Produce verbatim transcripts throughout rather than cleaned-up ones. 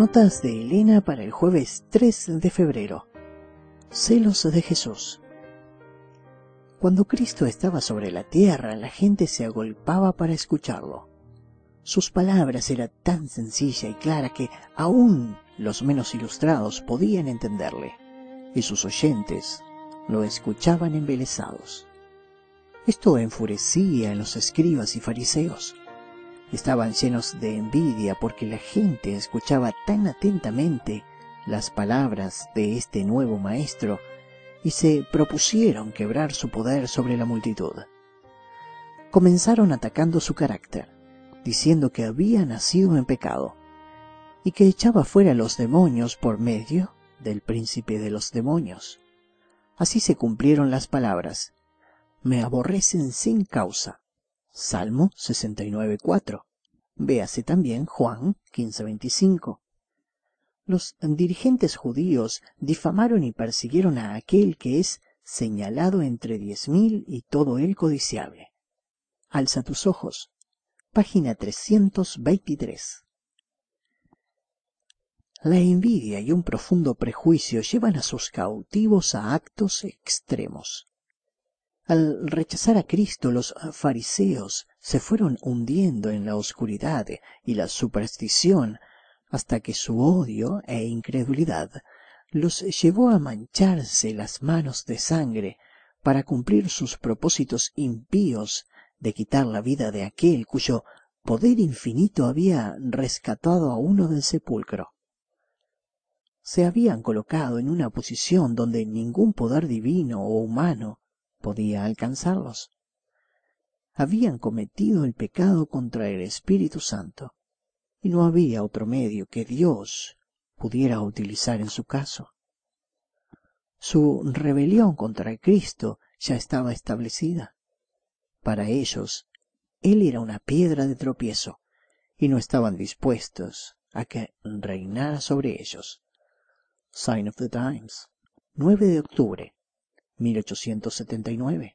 Notas de Elena para el jueves tres de febrero. Celos de Jesús. Cuando Cristo estaba sobre la tierra, la gente se agolpaba para escucharlo. Sus palabras eran tan sencilla y clara que aún los menos ilustrados podían entenderle, y sus oyentes lo escuchaban embelesados. Esto enfurecía a los escribas y fariseos. Estaban llenos de envidia porque la gente escuchaba tan atentamente las palabras de este nuevo maestro y se propusieron quebrar su poder sobre la multitud. Comenzaron atacando su carácter, diciendo que había nacido en pecado y que echaba fuera los demonios por medio del príncipe de los demonios. Así se cumplieron las palabras: me aborrecen sin causa. Salmo sesenta y nueve, cuatro. Véase también Juan quince, veinticinco. Los dirigentes judíos difamaron y persiguieron a aquel que es señalado entre diez mil y todo el codiciable. Alza tus ojos. Página trescientos veintitrés. La envidia y un profundo prejuicio llevan a sus cautivos a actos extremos. Al rechazar a Cristo, los fariseos se fueron hundiendo en la oscuridad y la superstición hasta que su odio e incredulidad los llevó a mancharse las manos de sangre para cumplir sus propósitos impíos de quitar la vida de aquel cuyo poder infinito había rescatado a uno del sepulcro. Se habían colocado en una posición donde ningún poder divino o humano podía alcanzarlos. Habían cometido el pecado contra el Espíritu Santo, y no había otro medio que Dios pudiera utilizar en su caso. Su rebelión contra Cristo ya estaba establecida. Para ellos, Él era una piedra de tropiezo, y no estaban dispuestos a que reinara sobre ellos. Sign of the Times, nueve de octubre, mil ochocientos setenta y nueve.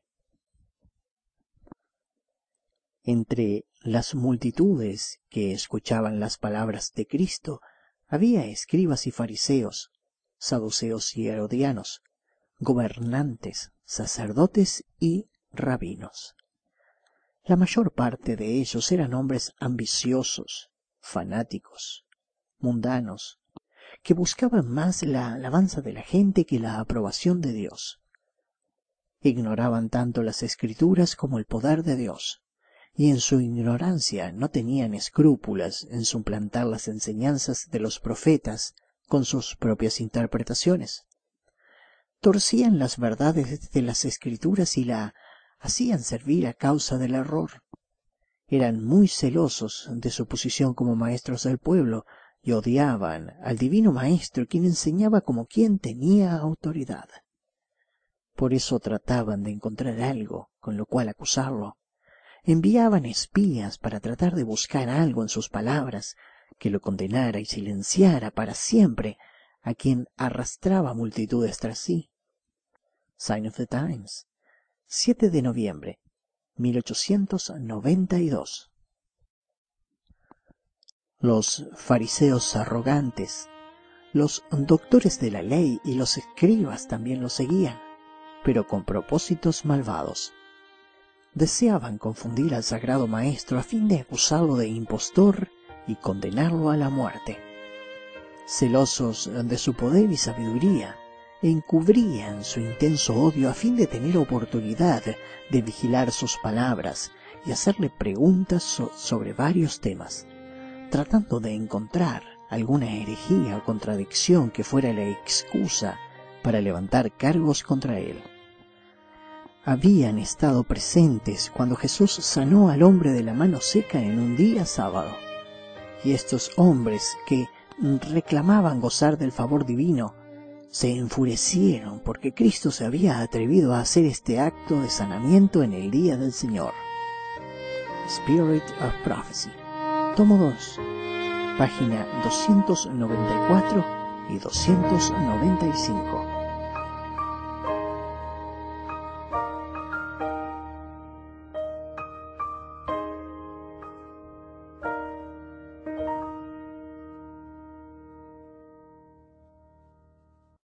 Entre las multitudes que escuchaban las palabras de Cristo había escribas y fariseos, saduceos y herodianos, gobernantes, sacerdotes y rabinos. La mayor parte de ellos eran hombres ambiciosos, fanáticos, mundanos, que buscaban más la alabanza de la gente que la aprobación de Dios. Ignoraban tanto las Escrituras como el poder de Dios, y en su ignorancia no tenían escrúpulos en suplantar las enseñanzas de los profetas con sus propias interpretaciones. Torcían las verdades de las Escrituras y la hacían servir a causa del error. Eran muy celosos de su posición como maestros del pueblo y odiaban al divino maestro, quien enseñaba como quien tenía autoridad. Por eso trataban de encontrar algo con lo cual acusarlo. Enviaban espías para tratar de buscar algo en sus palabras que lo condenara y silenciara para siempre a quien arrastraba multitudes tras sí. Sign of the Times, siete de noviembre, mil ochocientos noventa y dos. Los fariseos arrogantes, los doctores de la ley y los escribas también lo seguían, pero con propósitos malvados. Deseaban confundir al sagrado maestro a fin de acusarlo de impostor y condenarlo a la muerte. Celosos de su poder y sabiduría, encubrían su intenso odio a fin de tener oportunidad de vigilar sus palabras y hacerle preguntas so- sobre varios temas, tratando de encontrar alguna herejía o contradicción que fuera la excusa para levantar cargos contra él. Habían estado presentes cuando Jesús sanó al hombre de la mano seca en un día sábado, y estos hombres que reclamaban gozar del favor divino se enfurecieron porque Cristo se había atrevido a hacer este acto de sanamiento en el día del Señor. Spirit of Prophecy, tomo dos, página doscientos noventa y cuatro y doscientos noventa y cinco.